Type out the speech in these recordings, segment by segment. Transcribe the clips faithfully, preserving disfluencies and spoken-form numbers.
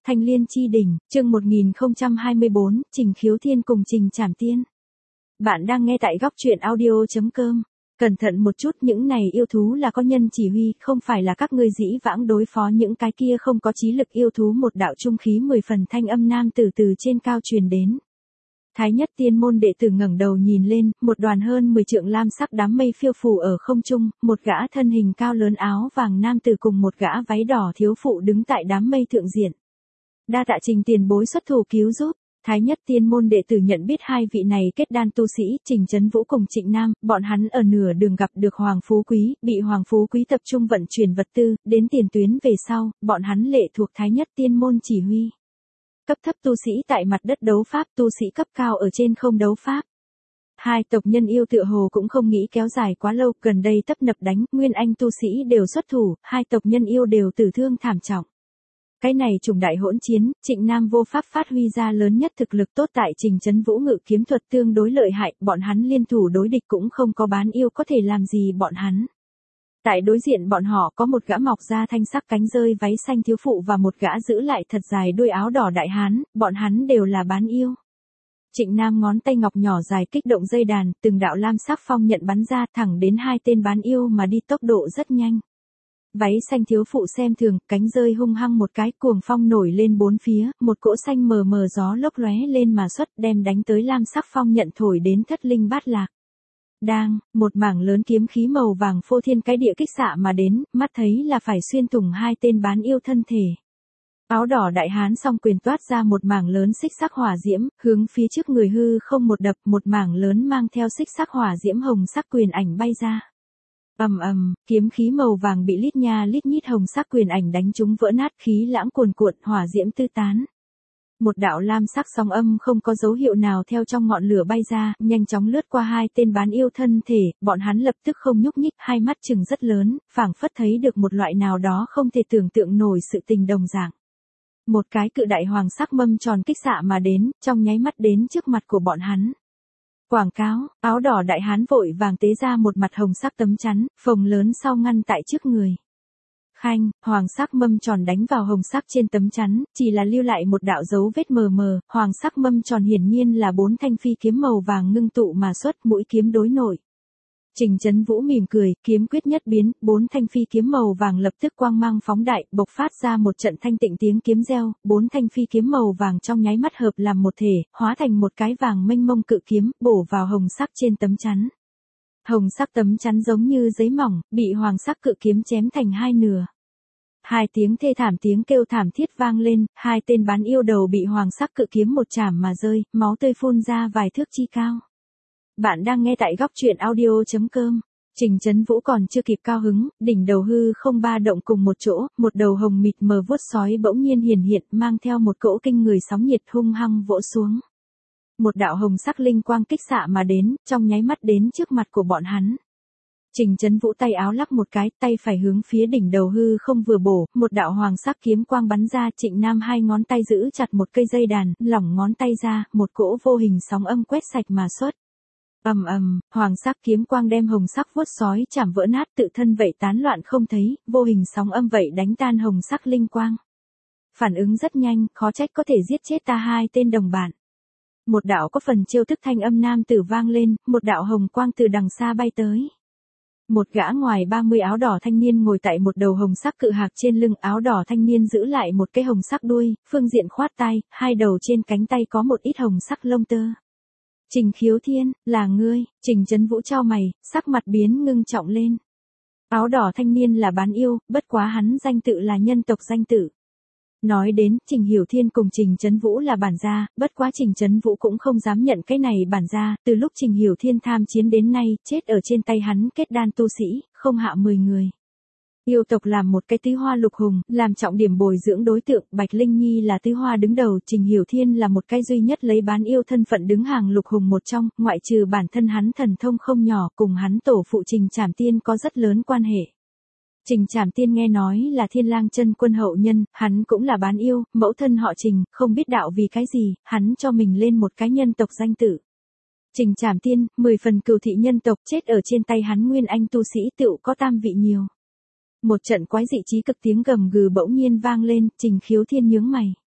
Thanh Liên Chi Đỉnh, chương một nghìn không trăm hai mươi bốn, Trình Khiếu Thiên cùng Trình Trảm Tiên. Bạn đang nghe tại góc truyện audio chấm com. Cẩn thận một chút, những này yêu thú là có nhân chỉ huy, không phải là các ngươi dĩ vãng đối phó những cái kia không có trí lực yêu thú. Một đạo trung khí mười phần thanh âm nam từ từ trên cao truyền đến. Thái nhất tiên môn đệ tử ngẩng đầu nhìn lên, một đoàn hơn mười trượng lam sắc đám mây phiêu phù ở không trung, một gã thân hình cao lớn áo vàng nam tử cùng một gã váy đỏ thiếu phụ đứng tại đám mây thượng diện. Đa tạ Trình tiền bối xuất thủ cứu giúp. Thái nhất tiên môn đệ tử nhận biết hai vị này kết đan tu sĩ, Trình Chấn Vũ cùng Trịnh Nam, bọn hắn ở nửa đường gặp được Hoàng Phú Quý, bị Hoàng Phú Quý tập trung vận chuyển vật tư, đến tiền tuyến về sau, bọn hắn lệ thuộc Thái nhất tiên môn chỉ huy. Cấp thấp tu sĩ tại mặt đất đấu pháp, tu sĩ cấp cao ở trên không đấu pháp. Hai tộc nhân yêu tựa hồ cũng không nghĩ kéo dài quá lâu, gần đây tấp nập đánh, nguyên anh tu sĩ đều xuất thủ, hai tộc nhân yêu đều tử thương thảm trọng. Cái này trùng đại hỗn chiến, Trịnh Nam vô pháp phát huy ra lớn nhất thực lực tốt tại Trình Chấn Vũ ngự kiếm thuật tương đối lợi hại, bọn hắn liên thủ đối địch cũng không có bán yêu có thể làm gì bọn hắn. Tại đối diện bọn họ có một gã mọc ra thanh sắc cánh rơi váy xanh thiếu phụ và một gã giữ lại thật dài đuôi áo đỏ đại hán, bọn hắn đều là bán yêu. Trịnh Nam ngón tay ngọc nhỏ dài kích động dây đàn, từng đạo lam sắc phong nhận bắn ra thẳng đến hai tên bán yêu mà đi tốc độ rất nhanh. Váy xanh thiếu phụ xem thường, cánh rơi hung hăng một cái, cuồng phong nổi lên bốn phía, một cỗ xanh mờ mờ gió lốc lóe lên mà xuất, đem đánh tới lam sắc phong nhận thổi đến thất linh bát lạc. Đang, một mảng lớn kiếm khí màu vàng phô thiên cái địa kích xạ mà đến, mắt thấy là phải xuyên thủng hai tên bán yêu thân thể. Áo đỏ đại hán song quyền toát ra một mảng lớn xích sắc hỏa diễm, hướng phía trước người hư không một đập, một mảng lớn mang theo xích sắc hỏa diễm hồng sắc quyền ảnh bay ra. Ầm ầm, kiếm khí màu vàng bị lít nha lít nhít hồng sắc quyền ảnh đánh trúng vỡ nát, khí lãng cuồn cuộn, hỏa diễm tư tán. Một đạo lam sắc sóng âm không có dấu hiệu nào theo trong ngọn lửa bay ra, nhanh chóng lướt qua hai tên bán yêu thân thể, bọn hắn lập tức không nhúc nhích, hai mắt trừng rất lớn, phảng phất thấy được một loại nào đó không thể tưởng tượng nổi sự tình đồng dạng. Một cái cự đại hoàng sắc mâm tròn kích xạ mà đến, trong nháy mắt đến trước mặt của bọn hắn. Quảng cáo, áo đỏ đại hán vội vàng tế ra một mặt hồng sắc tấm chắn, phồng lớn sau ngăn tại trước người. Khanh, hoàng sắc mâm tròn đánh vào hồng sắc trên tấm chắn, chỉ là lưu lại một đạo dấu vết mờ mờ, hoàng sắc mâm tròn hiển nhiên là bốn thanh phi kiếm màu vàng ngưng tụ mà xuất, mũi kiếm đối nội. Trình Chấn Vũ mỉm cười, kiếm quyết nhất biến, bốn thanh phi kiếm màu vàng lập tức quang mang phóng đại, bộc phát ra một trận thanh tịnh tiếng kiếm reo, bốn thanh phi kiếm màu vàng trong nháy mắt hợp làm một thể, hóa thành một cái vàng mênh mông cự kiếm, bổ vào hồng sắc trên tấm chắn. Hồng sắc tấm chắn giống như giấy mỏng, bị hoàng sắc cự kiếm chém thành hai nửa. Hai tiếng thê thảm tiếng kêu thảm thiết vang lên, hai tên bán yêu đầu bị hoàng sắc cự kiếm một chảm mà rơi, máu tươi phun ra vài thước chi cao. Bạn đang nghe tại góc truyện audio chấm com. Trình Chấn Vũ còn chưa kịp cao hứng, đỉnh đầu hư không ba động cùng một chỗ, một đầu hồng mịt mờ vuốt sói bỗng nhiên hiển hiện, mang theo một cỗ kinh người sóng nhiệt hung hăng vỗ xuống. Một đạo hồng sắc linh quang kích xạ mà đến, trong nháy mắt đến trước mặt của bọn hắn. Trình Chấn Vũ tay áo lắc một cái, tay phải hướng phía đỉnh đầu hư không vừa bổ, một đạo hoàng sắc kiếm quang bắn ra, Trịnh Nam hai ngón tay giữ chặt một cây dây đàn, lỏng ngón tay ra, một cỗ vô hình sóng âm quét sạch mà xuất. Ầm ầm, hoàng sắc kiếm quang đem hồng sắc vuốt sói chảm vỡ nát, tự thân vậy tán loạn không thấy, vô hình sóng âm vậy đánh tan hồng sắc linh quang. Phản ứng rất nhanh, khó trách có thể giết chết ta hai tên đồng bạn. Một đạo có phần chiêu thức thanh âm nam tử vang lên, một đạo hồng quang từ đằng xa bay tới. Một gã ngoài ba mươi áo đỏ thanh niên ngồi tại một đầu hồng sắc cự hạc trên lưng, áo đỏ thanh niên giữ lại một cái hồng sắc đuôi, phương diện khoát tay, hai đầu trên cánh tay có một ít hồng sắc lông tơ. Trình Khiếu Thiên, là ngươi? Trình Chấn Vũ chau mày, sắc mặt biến ngưng trọng lên. Áo đỏ thanh niên là bán yêu, bất quá hắn danh tự là nhân tộc danh tự. Nói đến, Trình Hiểu Thiên cùng Trình Chấn Vũ là bản gia, bất quá Trình Chấn Vũ cũng không dám nhận cái này bản gia, từ lúc Trình Hiểu Thiên tham chiến đến nay, chết ở trên tay hắn kết đan tu sĩ, không hạ mười người. Yêu tộc làm một cái tứ hoa lục hùng, làm trọng điểm bồi dưỡng đối tượng, Bạch Linh Nhi là tứ hoa đứng đầu, Trình Hiểu Thiên là một cái duy nhất lấy bán yêu thân phận đứng hàng lục hùng một trong, ngoại trừ bản thân hắn thần thông không nhỏ, cùng hắn tổ phụ Trình Trảm Tiên có rất lớn quan hệ. Trình Trảm Tiên nghe nói là Thiên Lang chân quân hậu nhân, hắn cũng là bán yêu, mẫu thân họ Trình, không biết đạo vì cái gì, hắn cho mình lên một cái nhân tộc danh tự. Trình Trảm Tiên, mười phần cừu thị nhân tộc, chết ở trên tay hắn nguyên anh tu sĩ tựu có tam vị nhiều. Một trận quái dị trí cực tiếng gầm gừ bỗng nhiên vang lên, Trình Khiếu Thiên nhướng mày.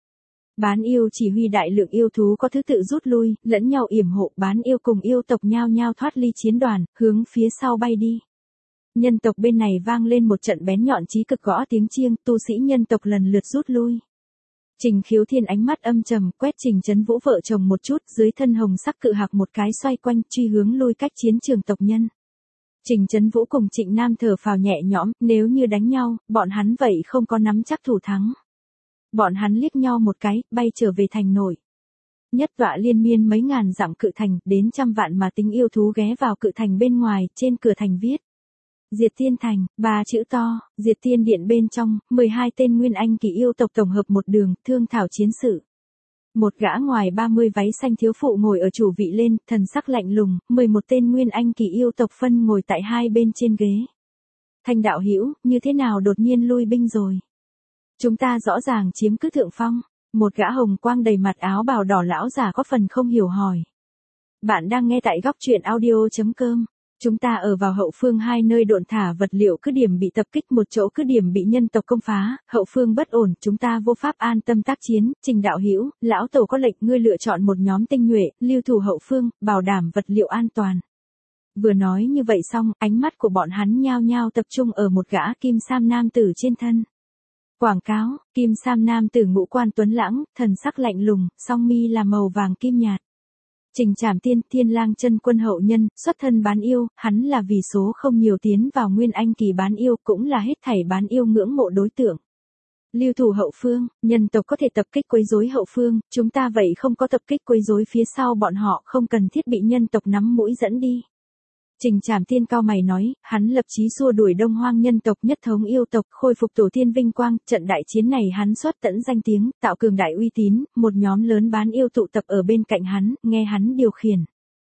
Bán yêu chỉ huy đại lượng yêu thú có thứ tự rút lui, lẫn nhau yểm hộ, bán yêu cùng yêu tộc nhao nhao thoát ly chiến đoàn, hướng phía sau bay đi. Nhân tộc bên này vang lên một trận bén nhọn chí cực gõ tiếng chiêng, tu sĩ nhân tộc lần lượt rút lui. Trình Khiếu Thiên ánh mắt âm trầm, quét Trình Chấn Vũ vợ chồng một chút, dưới thân hồng sắc cự hạc một cái xoay quanh, truy hướng lui cách chiến trường tộc nhân. Trình Chấn Vũ cùng Trịnh Nam thở phào nhẹ nhõm, nếu như đánh nhau, bọn hắn vậy không có nắm chắc thủ thắng. Bọn hắn liếc nhau một cái, bay trở về thành nội. Nhất tọa liên miên mấy ngàn dặm cự thành, đến trăm vạn mà tính yêu thú ghé vào cự thành bên ngoài, trên cửa thành viết. Diệt Tiên Thành, ba chữ to, Diệt Tiên Điện bên trong, mười hai tên nguyên anh kỳ yêu tộc tổng hợp một đường, thương thảo chiến sự. Một gã ngoài ba mươi váy xanh thiếu phụ ngồi ở chủ vị lên, thần sắc lạnh lùng, mười một tên nguyên anh kỳ yêu tộc phân ngồi tại hai bên trên ghế. Thanh đạo hữu, như thế nào đột nhiên lui binh rồi? Chúng ta rõ ràng chiếm cứ thượng phong, một gã hồng quang đầy mặt áo bào đỏ lão già có phần không hiểu hỏi. Bạn đang nghe tại góc truyện audio.com. Chúng ta ở vào hậu phương hai nơi độn thả vật liệu cứ điểm bị tập kích, một chỗ cứ điểm bị nhân tộc công phá, hậu phương bất ổn, chúng ta vô pháp an tâm tác chiến. Trình đạo hữu, lão tổ có lệnh ngươi lựa chọn một nhóm tinh nhuệ, lưu thủ hậu phương, bảo đảm vật liệu an toàn. Vừa nói như vậy xong, ánh mắt của bọn hắn nhao nhao tập trung ở một gã kim sam nam tử trên thân. Quảng cáo, kim sam nam tử ngũ quan tuấn lãng, thần sắc lạnh lùng, song mi là màu vàng kim nhạt. Trình Trảm Tiên, Thiên Lang chân quân hậu nhân, xuất thân bán yêu, hắn là vì số không nhiều tiến vào nguyên anh kỳ bán yêu, cũng là hết thảy bán yêu ngưỡng mộ đối tượng. Lưu thủ hậu phương, nhân tộc có thể tập kích quấy rối hậu phương, chúng ta vậy không có tập kích quấy rối phía sau bọn họ, không cần thiết bị nhân tộc nắm mũi dẫn đi. Trình Trảm Tiên cao mày nói, hắn lập chí xua đuổi Đông Hoang nhân tộc, nhất thống yêu tộc, khôi phục tổ tiên vinh quang, trận đại chiến này hắn xuất tẫn danh tiếng, tạo cường đại uy tín, một nhóm lớn bán yêu tụ tập ở bên cạnh hắn, nghe hắn điều khiển.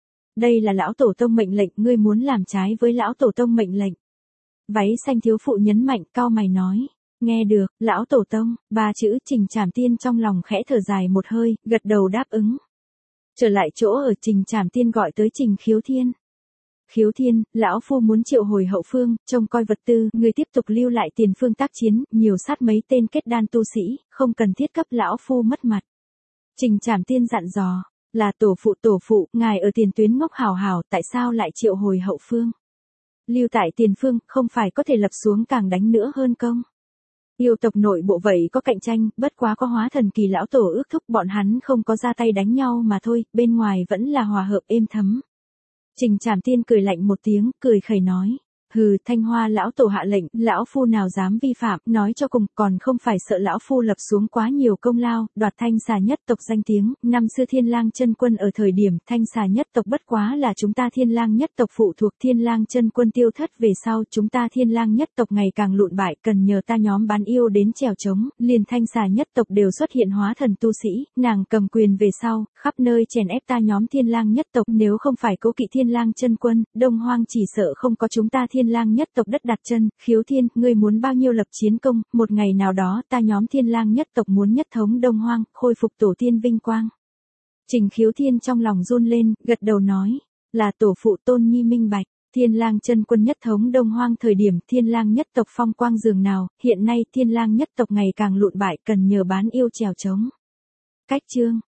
Đây là lão tổ tông mệnh lệnh, ngươi muốn làm trái với lão tổ tông mệnh lệnh. Váy xanh thiếu phụ nhấn mạnh, cao mày nói, nghe được, lão tổ tông, ba chữ. Trình Trảm Tiên trong lòng khẽ thở dài một hơi, gật đầu đáp ứng. Trở lại chỗ ở, Trình Trảm Tiên gọi tới Trình Khiếu Thiên. Khiếu Thiên, lão phu muốn triệu hồi hậu phương, trông coi vật tư, người tiếp tục lưu lại tiền phương tác chiến, nhiều sát mấy tên kết đan tu sĩ, không cần thiết cấp lão phu mất mặt. Trình Trảm Tiên dặn dò, là tổ phụ tổ phụ, ngài ở tiền tuyến ngốc hào hào, tại sao lại triệu hồi hậu phương? Lưu tại tiền phương, không phải có thể lập xuống càng đánh nữa hơn công? Yêu tộc nội bộ vậy có cạnh tranh, bất quá có hóa thần kỳ lão tổ ước thúc bọn hắn không có ra tay đánh nhau mà thôi, bên ngoài vẫn là hòa hợp êm thấm. Trình Trảm Tiên cười lạnh một tiếng, cười khẩy nói. Hừ, Thanh Hoa lão tổ hạ lệnh, lão phu nào dám vi phạm, nói cho cùng, còn không phải sợ lão phu lập xuống quá nhiều công lao, đoạt thanh xà nhất tộc danh tiếng, năm xưa Thiên Lang chân quân ở thời điểm, thanh xà nhất tộc bất quá là chúng ta Thiên Lang nhất tộc phụ thuộc Thiên Lang chân quân tiêu thất về sau, chúng ta Thiên Lang nhất tộc ngày càng lụn bại, cần nhờ ta nhóm bán yêu đến chèo chống, liền thanh xà nhất tộc đều xuất hiện hóa thần tu sĩ, nàng cầm quyền về sau, khắp nơi chèn ép ta nhóm Thiên Lang nhất tộc, nếu không phải cố kỵ Thiên Lang chân quân, Đông Hoang chỉ sợ không có chúng ta Thiên Lang nhất tộc đất đặt chân. Khiếu Thiên, ngươi muốn bao nhiêu lập chiến công, một ngày nào đó ta nhóm Thiên Lang nhất tộc muốn nhất thống Đông Hoang, khôi phục tổ tiên vinh quang. Trình Khiếu Thiên trong lòng run lên, gật đầu nói, là tổ phụ Tôn Nhi minh bạch. Thiên Lang chân quân nhất thống Đông Hoang thời điểm Thiên Lang nhất tộc phong quang dường nào, hiện nay Thiên Lang nhất tộc ngày càng lụn bại, cần nhờ bán yêu chèo chống. Cách chương